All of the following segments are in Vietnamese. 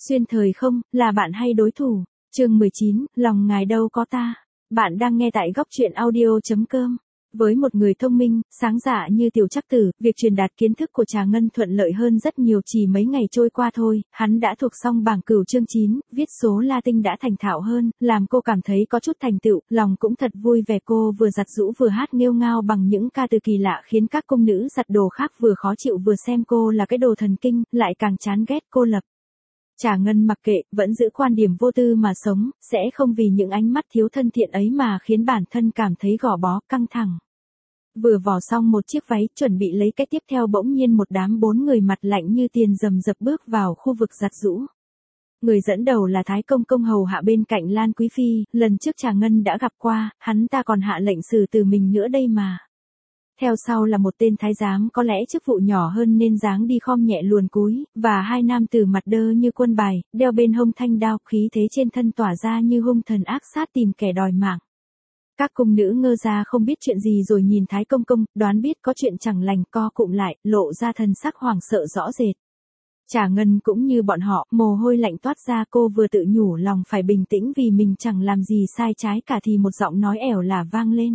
Xuyên thời không, là bạn hay đối thủ? Chương 19, lòng ngài đâu có ta. Bạn đang nghe tại góc truyện audio.com. Với một người thông minh, sáng dạ như Tiểu Trắc Tử, việc truyền đạt kiến thức của Trà Ngân thuận lợi hơn rất nhiều. Chỉ mấy ngày trôi qua thôi, hắn đã thuộc xong bảng cửu chương 9, viết số Latin đã thành thạo hơn, làm cô cảm thấy có chút thành tựu, lòng cũng thật vui vẻ. Cô vừa giặt giũ vừa hát nghêu ngao bằng những ca từ kỳ lạ khiến các cung nữ giặt đồ khác vừa khó chịu vừa xem cô là cái đồ thần kinh, lại càng chán ghét cô lập. Trà Ngân mặc kệ, vẫn giữ quan điểm vô tư mà sống, sẽ không vì những ánh mắt thiếu thân thiện ấy mà khiến bản thân cảm thấy gò bó, căng thẳng. Vừa vò xong một chiếc váy, chuẩn bị lấy cái tiếp theo bỗng nhiên một đám 4 người mặt lạnh như tiền rầm rập bước vào khu vực giặt giũ. Người dẫn đầu là Thái Công Công hầu hạ bên cạnh Lan Quý Phi, lần trước Trà Ngân đã gặp qua, hắn ta còn hạ lệnh xử tử mình nữa đây mà. Theo sau là một tên thái giám có lẽ chức vụ nhỏ hơn nên dáng đi khom nhẹ luồn cúi, và hai nam tử mặt đơ như quân bài, đeo bên hông thanh đao, khí thế trên thân tỏa ra như hung thần ác sát tìm kẻ đòi mạng. Các cung nữ ngơ ra không biết chuyện gì rồi nhìn Thái Công Công, đoán biết có chuyện chẳng lành, co cụm lại, lộ ra thần sắc hoảng sợ rõ rệt. Trà Ngân cũng như bọn họ, mồ hôi lạnh toát ra. Cô vừa tự nhủ lòng phải bình tĩnh vì mình chẳng làm gì sai trái cả thì một giọng nói ẻo lả vang lên.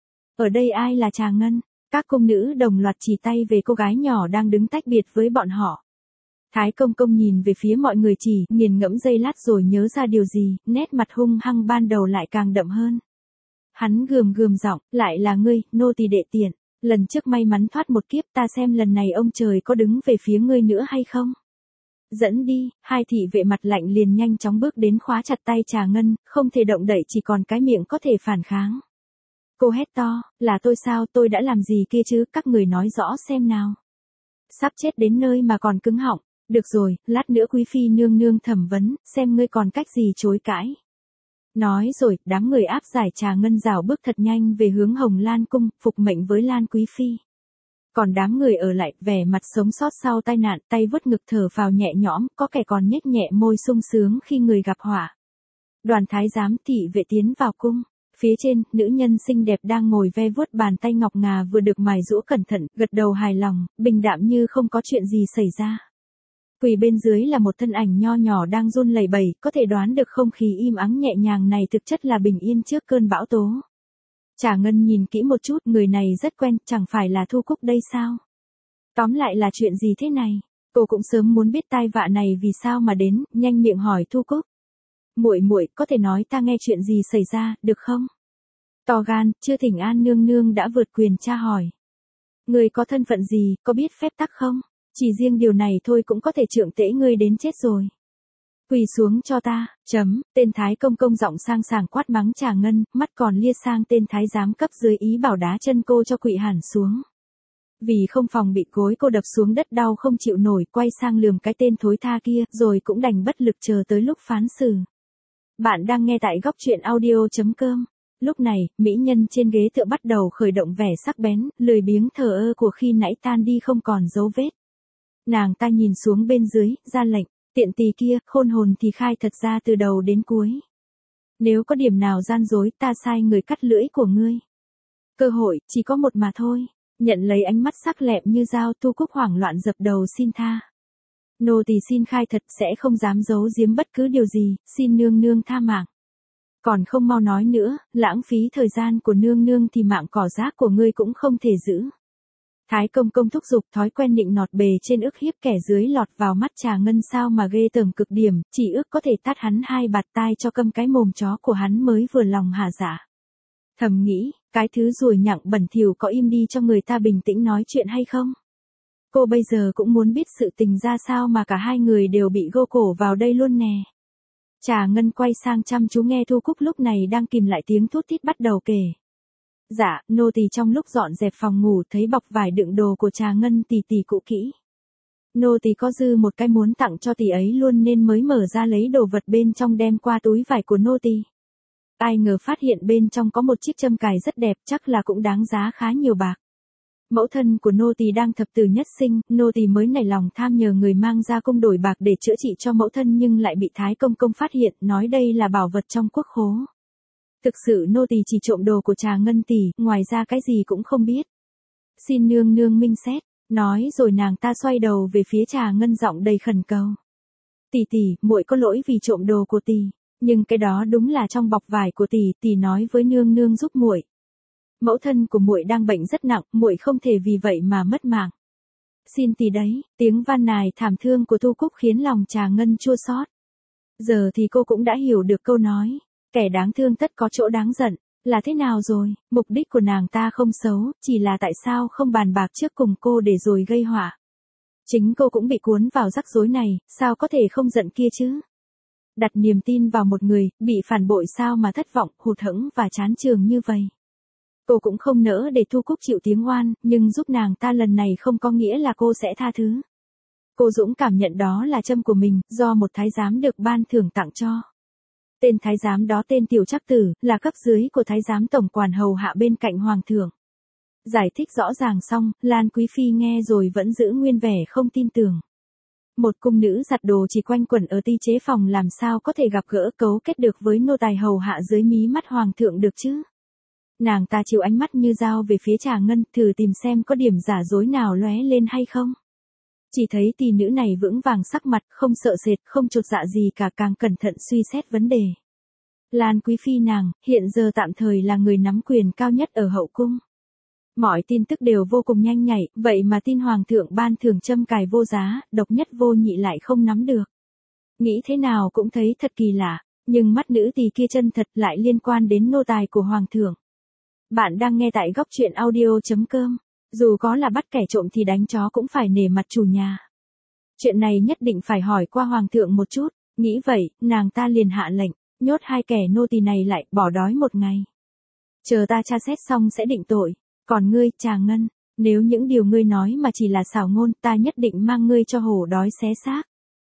Ở đây ai là Trà Ngân? Các cung nữ đồng loạt chỉ tay về cô gái nhỏ đang đứng tách biệt với bọn họ. Thái Công Công nhìn về phía mọi người chỉ, nghiền ngẫm giây lát rồi nhớ ra điều gì, nét mặt hung hăng ban đầu lại càng đậm hơn. Hắn gườm giọng, lại là ngươi, nô tỳ đệ tiện, lần trước may mắn thoát một kiếp, ta xem lần này ông trời có đứng về phía ngươi nữa hay không? Dẫn đi. Hai thị vệ mặt lạnh liền nhanh chóng bước đến khóa chặt tay Trà Ngân, không thể động đậy, chỉ còn cái miệng có thể phản kháng. Cô hét to, là tôi sao, tôi đã làm gì kia chứ, các người nói rõ xem nào. Sắp chết đến nơi mà còn cứng họng, được rồi, lát nữa Quý Phi nương nương thẩm vấn, xem ngươi còn cách gì chối cãi. Nói rồi, đám người áp giải Trà Ngân rảo bước thật nhanh về hướng Hồng Lan Cung, phục mệnh với Lan Quý Phi. Còn đám người ở lại, vẻ mặt sống sót sau tai nạn, tay vớt ngực thở phào nhẹ nhõm, có kẻ còn nhếch nhẹ môi sung sướng khi người gặp họa. Đoàn thái giám thị vệ tiến vào cung. Phía trên, nữ nhân xinh đẹp đang ngồi ve vuốt bàn tay ngọc ngà vừa được mài giũa cẩn thận, gật đầu hài lòng, bình đạm như không có chuyện gì xảy ra. Quỳ bên dưới là một thân ảnh nho nhỏ đang run lẩy bẩy, có thể đoán được không khí im ắng nhẹ nhàng này thực chất là bình yên trước cơn bão tố. Trà Ngân nhìn kỹ một chút, người này rất quen, chẳng phải là Thu Cúc đây sao? Tóm lại là chuyện gì thế này? Cô cũng sớm muốn biết tai vạ này vì sao mà đến, nhanh miệng hỏi Thu Cúc. Muội, có thể nói ta nghe chuyện gì xảy ra, được không? To gan, chưa thỉnh an nương nương đã vượt quyền tra hỏi. Ngươi có thân phận gì, có biết phép tắc không? Chỉ riêng điều này thôi cũng có thể trượng tễ ngươi đến chết rồi. Quỳ xuống cho ta, tên Thái Công Công giọng sang sảng quát mắng Trà Ngân, mắt còn lia sang tên thái giám cấp dưới ý bảo đá chân cô cho quỵ hẳn xuống. Vì không phòng bị gối cô đập xuống đất đau không chịu nổi, quay sang lườm cái tên thối tha kia, rồi cũng đành bất lực chờ tới lúc phán xử. Bạn đang nghe tại góc truyện audio.com. Lúc này, mỹ nhân trên ghế tựa bắt đầu khởi động vẻ sắc bén, lười biếng thờ ơ của khi nãy tan đi không còn dấu vết. Nàng ta nhìn xuống bên dưới, ra lệnh, tiện tỳ kia, khôn hồn thì khai thật ra từ đầu đến cuối. Nếu có điểm nào gian dối, ta sai người cắt lưỡi của ngươi. Cơ hội, chỉ có một mà thôi. Nhận lấy ánh mắt sắc lẹm như dao, Thu Cúc hoảng loạn dập đầu xin tha. Nô tỳ xin khai thật, sẽ không dám giấu giếm bất cứ điều gì, xin nương nương tha mạng. Còn không mau nói nữa, lãng phí thời gian của nương nương thì mạng cỏ rác của ngươi cũng không thể giữ. Thái Công Công thúc giục, thói quen nịnh nọt bề trên ức hiếp kẻ dưới lọt vào mắt Trà Ngân sao mà ghê tởm cực điểm, chỉ ước có thể tát hắn 2 bạt tai cho câm cái mồm chó của hắn mới vừa lòng hạ dạ. Thầm nghĩ, cái thứ ruồi nhặng bẩn thỉu có im đi cho người ta bình tĩnh nói chuyện hay không? Cô bây giờ cũng muốn biết sự tình ra sao mà cả hai người đều bị gô cổ vào đây luôn nè. Trà Ngân quay sang chăm chú nghe Thu Cúc lúc này đang kìm lại tiếng thút thít bắt đầu kể. Dạ, nô tỳ trong lúc dọn dẹp phòng ngủ thấy bọc vải đựng đồ của Trà Ngân tỉ cũ kỹ. Nô tỳ có dư một cái muốn tặng cho tỷ ấy luôn nên mới mở ra lấy đồ vật bên trong đem qua túi vải của nô tỳ. Ai ngờ phát hiện bên trong có một chiếc châm cài rất đẹp, chắc là cũng đáng giá khá nhiều bạc. Mẫu thân của nô tỳ đang thập tử nhất sinh, nô tỳ mới nảy lòng tham nhờ người mang ra cung đổi bạc để chữa trị cho mẫu thân nhưng lại bị Thái Công Công phát hiện, nói đây là bảo vật trong quốc khố. Thực sự nô tỳ chỉ trộm đồ của Trà Ngân tỷ, ngoài ra cái gì cũng không biết. Xin nương nương minh xét, nói rồi nàng ta xoay đầu về phía Trà Ngân giọng đầy khẩn cầu. Tỷ, muội có lỗi vì trộm đồ của tỷ, nhưng cái đó đúng là trong bọc vải của tỷ nói với nương nương giúp muội. Mẫu thân của muội đang bệnh rất nặng, muội không thể vì vậy mà mất mạng. Xin tỷ đấy, tiếng van nài thảm thương của Thu Cúc khiến lòng Trà Ngân chua xót. Giờ thì cô cũng đã hiểu được câu nói, kẻ đáng thương tất có chỗ đáng giận, là thế nào rồi, mục đích của nàng ta không xấu, chỉ là tại sao không bàn bạc trước cùng cô để rồi gây họa. Chính cô cũng bị cuốn vào rắc rối này, sao có thể không giận kia chứ? Đặt niềm tin vào một người, bị phản bội sao mà thất vọng, hụt hẫng và chán chường như vậy. Cô cũng không nỡ để Thu Cúc chịu tiếng oan, nhưng giúp nàng ta lần này không có nghĩa là cô sẽ tha thứ. Cô dũng cảm nhận đó là trâm của mình, do một thái giám được ban thưởng tặng cho. Tên thái giám đó tên Tiểu Trắc Tử, là cấp dưới của thái giám tổng quản hầu hạ bên cạnh hoàng thượng. Giải thích rõ ràng xong, Lan Quý Phi nghe rồi vẫn giữ nguyên vẻ không tin tưởng. Một cung nữ giặt đồ chỉ quanh quẩn ở ti chế phòng làm sao có thể gặp gỡ cấu kết được với nô tài hầu hạ dưới mí mắt hoàng thượng được chứ? Nàng ta chịu ánh mắt như dao về phía Trà Ngân, thử tìm xem có điểm giả dối nào lóe lên hay không. Chỉ thấy tỷ nữ này vững vàng sắc mặt, không sợ sệt, không chột dạ gì cả, càng cẩn thận suy xét vấn đề. Lan Quý Phi nàng, hiện giờ tạm thời là người nắm quyền cao nhất ở hậu cung. Mọi tin tức đều vô cùng nhanh nhạy, vậy mà tin hoàng thượng ban thưởng châm cài vô giá, độc nhất vô nhị lại không nắm được. Nghĩ thế nào cũng thấy thật kỳ lạ, nhưng mắt nữ tỳ kia chân thật lại liên quan đến nô tài của hoàng thượng. Bạn đang nghe tại góc truyện audio.com. Dù có là bắt kẻ trộm thì đánh chó cũng phải nể mặt chủ nhà. Chuyện này nhất định phải hỏi qua hoàng thượng một chút, nghĩ vậy, nàng ta liền hạ lệnh, nhốt hai kẻ nô tỳ này lại, bỏ đói một ngày. Chờ ta tra xét xong sẽ định tội, còn ngươi, Trà Ngân, nếu những điều ngươi nói mà chỉ là xảo ngôn, ta nhất định mang ngươi cho hổ đói xé xác.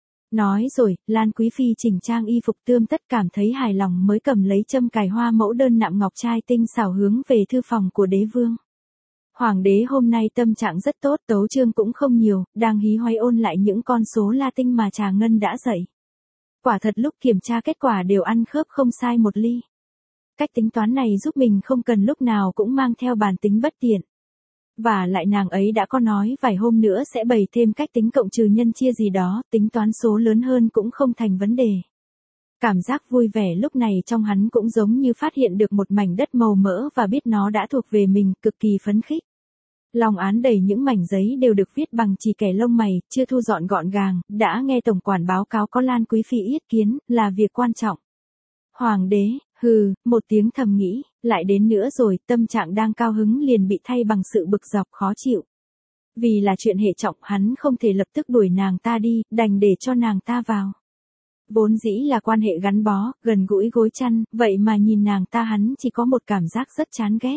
Nói rồi, Lan Quý Phi chỉnh trang y phục tươm tất cảm thấy hài lòng mới cầm lấy châm cài hoa mẫu đơn nạm ngọc trai tinh xảo hướng về thư phòng của đế vương. Hoàng đế hôm nay tâm trạng rất tốt, tấu chương cũng không nhiều, đang hí hoáy ôn lại những con số La Tinh mà Trà Ngân đã dạy. Quả thật lúc kiểm tra kết quả đều ăn khớp không sai một ly. Cách tính toán này giúp mình không cần lúc nào cũng mang theo bàn tính bất tiện. Và lại nàng ấy đã có nói vài hôm nữa sẽ bày thêm cách tính cộng trừ nhân chia gì đó, tính toán số lớn hơn cũng không thành vấn đề. Cảm giác vui vẻ lúc này trong hắn cũng giống như phát hiện được một mảnh đất màu mỡ và biết nó đã thuộc về mình, cực kỳ phấn khích. Lòng án đầy những mảnh giấy đều được viết bằng chỉ kẻ lông mày, chưa thu dọn gọn gàng, đã nghe tổng quản báo cáo có Lan Quý Phi yết kiến, là việc quan trọng. Hoàng đế, hừ, một tiếng thầm nghĩ, lại đến nữa rồi, tâm trạng đang cao hứng liền bị thay bằng sự bực dọc khó chịu. Vì là chuyện hệ trọng, hắn không thể lập tức đuổi nàng ta đi, đành để cho nàng ta vào. Vốn dĩ là quan hệ gắn bó, gần gũi gối chăn, vậy mà nhìn nàng ta hắn chỉ có một cảm giác rất chán ghét.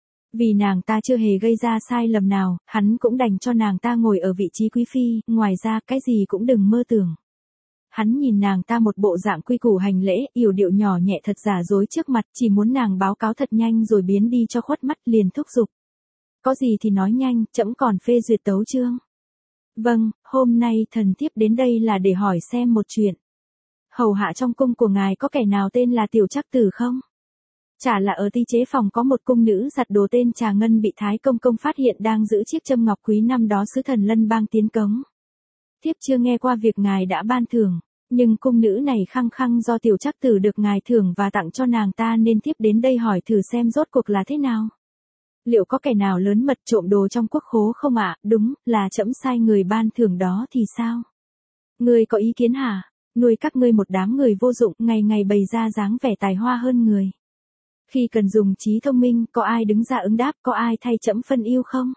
Vì nàng ta chưa hề gây ra sai lầm nào, hắn cũng đành cho nàng ta ngồi ở vị trí quý phi, ngoài ra cái gì cũng đừng mơ tưởng. Hắn nhìn nàng ta một bộ dạng quy củ hành lễ, yểu điệu nhỏ nhẹ thật giả dối trước mặt, chỉ muốn nàng báo cáo thật nhanh rồi biến đi cho khuất mắt, liền thúc giục. Có gì thì nói nhanh, trẫm còn phê duyệt tấu chương. Vâng, hôm nay thần thiếp đến đây là để hỏi xem một chuyện. Hầu hạ trong cung của ngài có kẻ nào tên là Tiểu Trắc Tử không? Chả là ở ti chế phòng có một cung nữ giặt đồ tên Trà Ngân bị Thái Công Công phát hiện đang giữ chiếc châm ngọc quý năm đó sứ thần Lân Bang tiến cống. Thiếp chưa nghe qua việc ngài đã ban thưởng, nhưng cung nữ này khăng khăng do Tiểu Trắc Tử được ngài thưởng và tặng cho nàng ta nên thiếp đến đây hỏi thử xem rốt cuộc là thế nào. Liệu có kẻ nào lớn mật trộm đồ trong quốc khố không ạ? Đúng, là trẫm sai người ban thưởng đó thì sao? Ngươi có ý kiến hả? Nuôi các ngươi một đám người vô dụng, ngày ngày bày ra dáng vẻ tài hoa hơn người. Khi cần dùng trí thông minh, có ai đứng ra ứng đáp, có ai thay trẫm phân ưu không?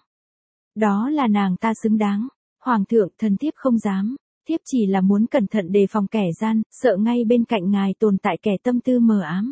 Đó là nàng ta xứng đáng. Hoàng thượng, thần thiếp không dám, thiếp chỉ là muốn cẩn thận đề phòng kẻ gian, sợ ngay bên cạnh ngài tồn tại kẻ tâm tư mờ ám.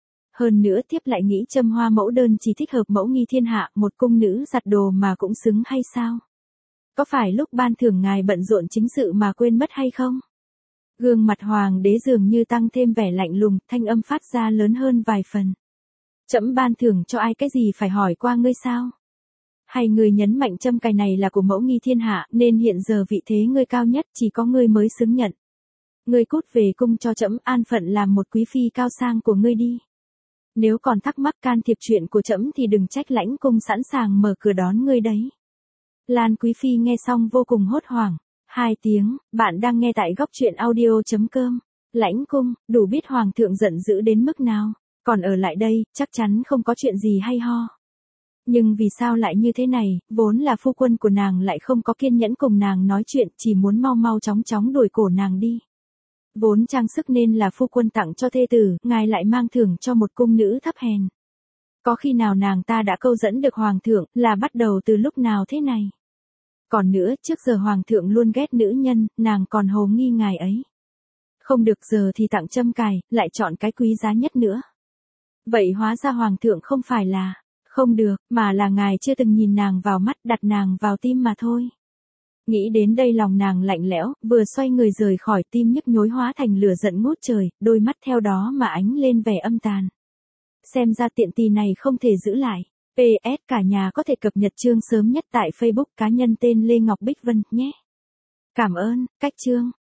Hơn nữa thiếp lại nghĩ châm hoa mẫu đơn chỉ thích hợp mẫu nghi thiên hạ, một cung nữ giặt đồ mà cũng xứng hay sao? Có phải lúc ban thưởng ngài bận rộn chính sự mà quên mất hay không? Gương mặt hoàng đế dường như tăng thêm vẻ lạnh lùng, thanh âm phát ra lớn hơn vài phần. Trẫm ban thưởng cho ai cái gì phải hỏi qua ngươi sao? Hay ngươi nhấn mạnh châm cài này là của mẫu nghi thiên hạ, nên hiện giờ vị thế ngươi cao nhất chỉ có ngươi mới xứng nhận. Ngươi cút về cung cho trẫm an phận làm một quý phi cao sang của ngươi đi. Nếu còn thắc mắc can thiệp chuyện của trẫm thì đừng trách lãnh cung sẵn sàng mở cửa đón ngươi đấy. Lan Quý Phi nghe xong vô cùng hốt hoảng. 2 tiếng, bạn đang nghe tại góc truyện audio.com. Lãnh cung, đủ biết hoàng thượng giận dữ đến mức nào, còn ở lại đây, chắc chắn không có chuyện gì hay ho. Nhưng vì sao lại như thế này, vốn là phu quân của nàng lại không có kiên nhẫn cùng nàng nói chuyện, chỉ muốn mau mau chóng chóng đuổi cổ nàng đi. Vốn trang sức nên là phu quân tặng cho thê tử, ngài lại mang thưởng cho một cung nữ thấp hèn. Có khi nào nàng ta đã câu dẫn được hoàng thượng, là bắt đầu từ lúc nào thế này? Còn nữa, trước giờ hoàng thượng luôn ghét nữ nhân, nàng còn hồ nghi ngài ấy. Không được giờ thì tặng châm cài, lại chọn cái quý giá nhất nữa. Vậy hóa ra hoàng thượng không phải là không được, mà là ngài chưa từng nhìn nàng vào mắt, đặt nàng vào tim mà thôi. Nghĩ đến đây lòng nàng lạnh lẽo, vừa xoay người rời khỏi, tim nhức nhối hóa thành lửa giận ngút trời, đôi mắt theo đó mà ánh lên vẻ âm tàn. Xem ra tiện tì này không thể giữ lại. PS, cả nhà có thể cập nhật chương sớm nhất tại Facebook cá nhân tên Lê Ngọc Bích Vân nhé. Cảm ơn, cách chương.